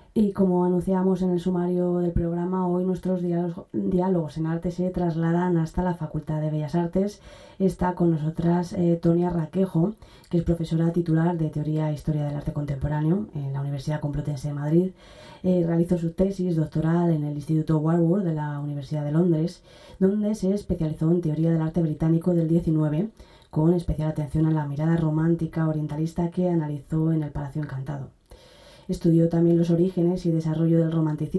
Y como anunciamos en el sumario del programa, hoy nuestros diálogos en arte se trasladan hasta la Facultad de Bellas Artes. Está con nosotras Tonia Raquejo, que es profesora titular de Teoría e Historia del Arte Contemporáneo en la Universidad Complutense de Madrid. Realizó su tesis doctoral en el Instituto Warburg de la Universidad de Londres, donde se especializó en Teoría del Arte Británico del XIX, con especial atención a la mirada romántica orientalista que analizó en el Palacio Encantado. Estudió también los orígenes y desarrollo del romanticismo